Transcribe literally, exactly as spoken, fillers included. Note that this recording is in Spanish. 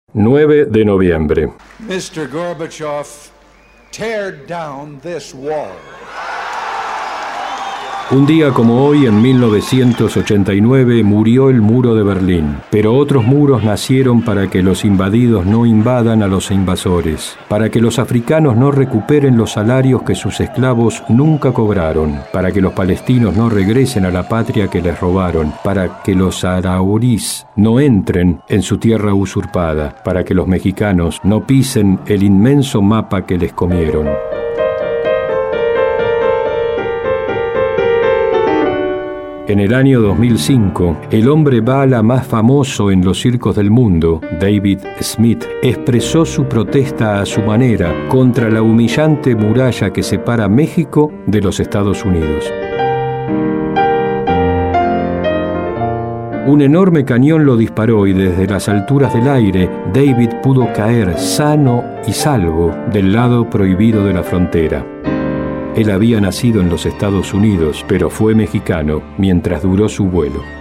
nueve de noviembre. mister Gorbachev, tear down this wall. Un día como hoy, en mil novecientos ochenta y nueve, murió el muro de Berlín, pero otros muros nacieron para que los invadidos no invadan a los invasores, para que los africanos no recuperen los salarios que sus esclavos nunca cobraron, para que los palestinos no regresen a la patria que les robaron, para que los saharauis no entren en su tierra usurpada, para que los mexicanos no pisen el inmenso mapa que les comieron. En el año dos mil cinco, el hombre bala más famoso en los circos del mundo, David Smith, expresó su protesta a su manera contra la humillante muralla que separa México de los Estados Unidos. Un enorme cañón lo disparó y desde las alturas del aire, David pudo caer sano y salvo del lado prohibido de la frontera. Él había nacido en los Estados Unidos, pero fue mexicano mientras duró su vuelo.